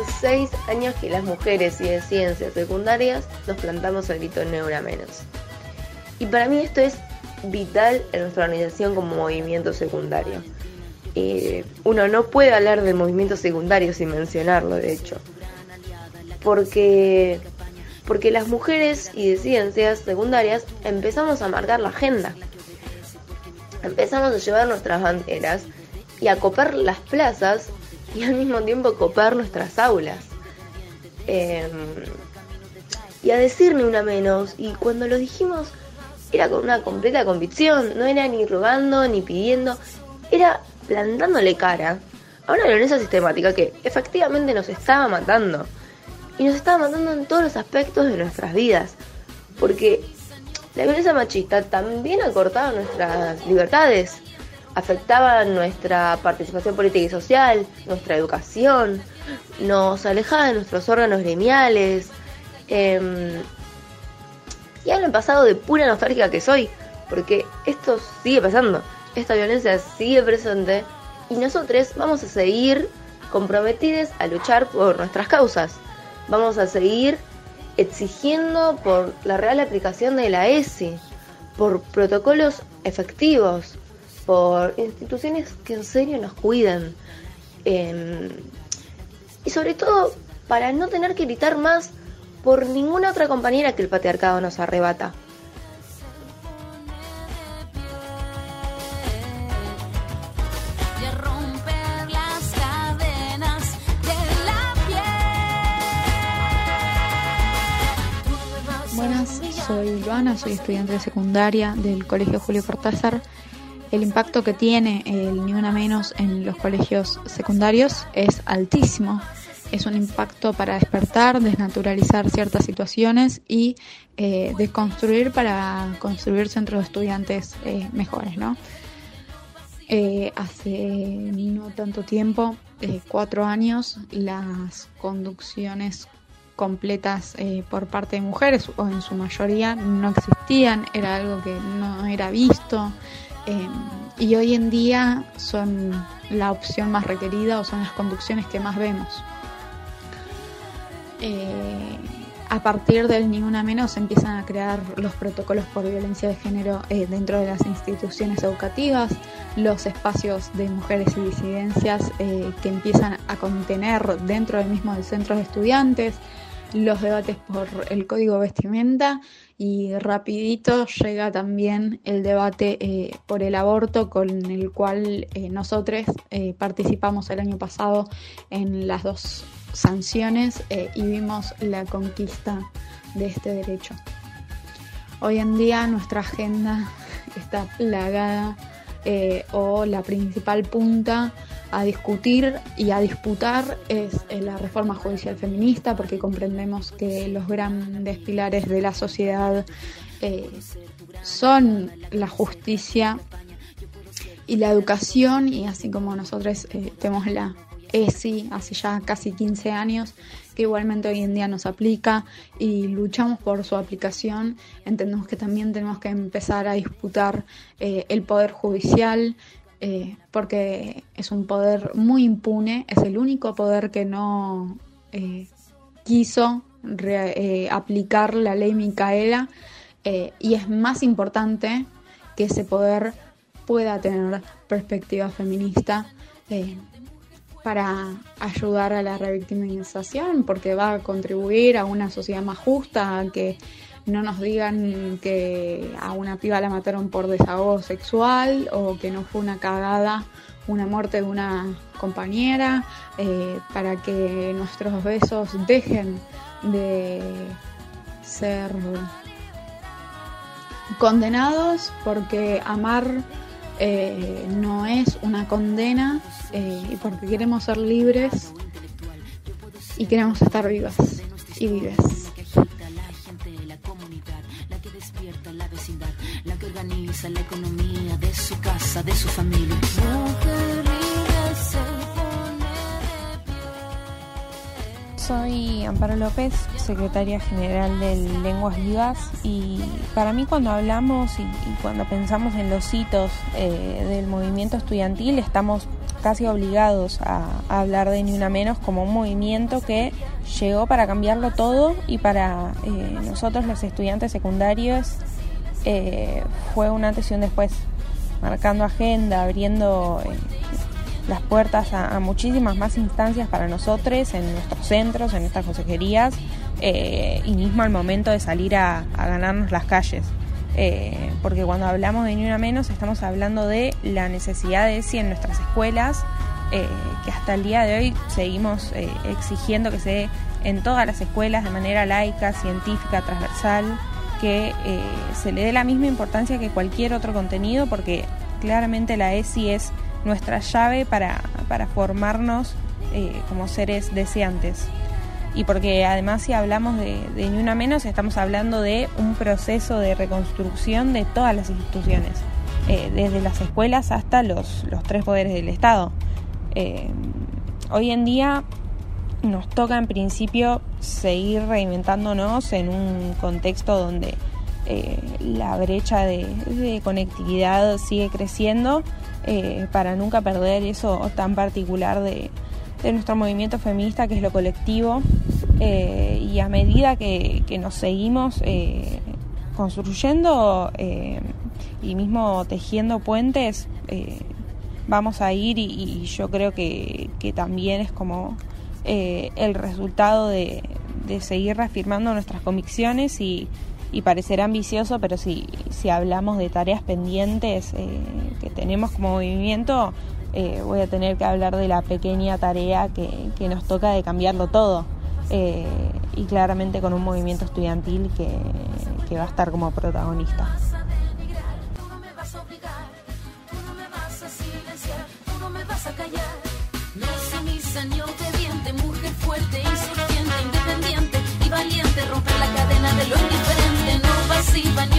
6 años que las mujeres y de ciencias secundarias nos plantamos el grito Ni una menos. Y para mí esto es vital en nuestra organización como movimiento secundario. Uno no puede hablar del movimiento secundario sin mencionarlo, de hecho. Porque las mujeres y de ciencias secundarias empezamos a marcar la agenda. Empezamos a llevar nuestras banderas y a copar las plazas y al mismo tiempo copar nuestras aulas. Y a decir ni una menos. Y cuando lo dijimos era con una completa convicción, no era ni rogando ni pidiendo, era plantándole cara a una violencia sistemática que efectivamente nos estaba matando. Y nos estaba matando en todos los aspectos de nuestras vidas. Porque la violencia machista también acortaba nuestras libertades, afectaba nuestra participación política y social, nuestra educación, nos alejaba de nuestros órganos gremiales. Y hablo en pasado de pura nostalgia que soy, porque esto sigue pasando, esta violencia sigue presente y nosotros vamos a seguir comprometidos a luchar por nuestras causas. Vamos a seguir exigiendo por la real aplicación de la ESI, por protocolos efectivos, por instituciones que en serio nos cuidan. Y sobre todo, para no tener que gritar más por ninguna otra compañera que el patriarcado nos arrebata. Buenas, soy Joana, soy estudiante de secundaria del Colegio Julio Cortázar. El impacto que tiene el Ni Una Menos en los colegios secundarios es altísimo. Es un impacto para despertar, desnaturalizar ciertas situaciones y desconstruir para construir centros de estudiantes mejores, ¿no? Hace no tanto tiempo, 4 años, las conducciones completas por parte de mujeres, o en su mayoría, no existían, era algo que no era visto, y hoy en día son la opción más requerida o son las conducciones que más vemos. A partir del Ni Una Menos se empiezan a crear los protocolos por violencia de género dentro de las instituciones educativas, los espacios de mujeres y disidencias que empiezan a contener dentro del mismo del centro de estudiantes, los debates por el código vestimenta y rapidito llega también el debate por el aborto, con el cual nosotros participamos el año pasado en las 2 sanciones y vimos la conquista de este derecho. Hoy en día nuestra agenda está plagada o la principal punta a discutir y a disputar es la reforma judicial feminista, porque comprendemos que los grandes pilares de la sociedad son la justicia y la educación, y así como nosotros tenemos la ESI hace ya casi 15 años, que igualmente hoy en día nos aplica y luchamos por su aplicación, entendemos que también tenemos que empezar a disputar el poder judicial, porque es un poder muy impune, es el único poder que no quiso aplicar la ley Micaela, y es más importante que ese poder pueda tener perspectiva feminista para ayudar a la revictimización, porque va a contribuir a una sociedad más justa, a que no nos digan que a una piba la mataron por desahogo sexual o que no fue una cagada, una muerte de una compañera, para que nuestros besos dejen de ser condenados, porque amar no es una condena, y porque queremos ser libres y queremos estar vivas y vives. La vecindad, la que organiza la economía de su casa, de su familia. Soy Amparo López, secretaria general del Lenguas Vivas, y para mí cuando hablamos y cuando pensamos en los hitos del movimiento estudiantil estamos casi obligados a hablar de Ni Una Menos como un movimiento que llegó para cambiarlo todo, y para nosotros los estudiantes secundarios fue un antes y un después, marcando agenda, abriendo las puertas a muchísimas más instancias para nosotros en nuestros centros, en nuestras consejerías, y mismo al momento de salir a ganarnos las calles. Porque cuando hablamos de Ni Una Menos estamos hablando de la necesidad de ESI en nuestras escuelas, que hasta el día de hoy seguimos exigiendo que se dé en todas las escuelas de manera laica, científica, transversal, que se le dé la misma importancia que cualquier otro contenido, porque claramente la ESI es nuestra llave para formarnos como seres deseantes. Y porque además, si hablamos de Ni Una Menos, estamos hablando de un proceso de reconstrucción de todas las instituciones, desde las escuelas hasta los tres poderes del Estado. Hoy en día nos toca en principio seguir reinventándonos en un contexto donde la brecha de conectividad sigue creciendo, para nunca perder eso tan particular de nuestro movimiento feminista, que es lo colectivo, y a medida que nos seguimos construyendo y mismo tejiendo puentes, vamos a ir, y yo creo que también es como el resultado de seguir reafirmando nuestras convicciones, y parecerá ambicioso, pero si hablamos de tareas pendientes que tenemos como movimiento, voy a tener que hablar de la pequeña tarea que nos toca de cambiarlo todo, y claramente con un movimiento estudiantil que va a estar como protagonista. Valiente, romper la cadena de lo indiferente, no pasiva ni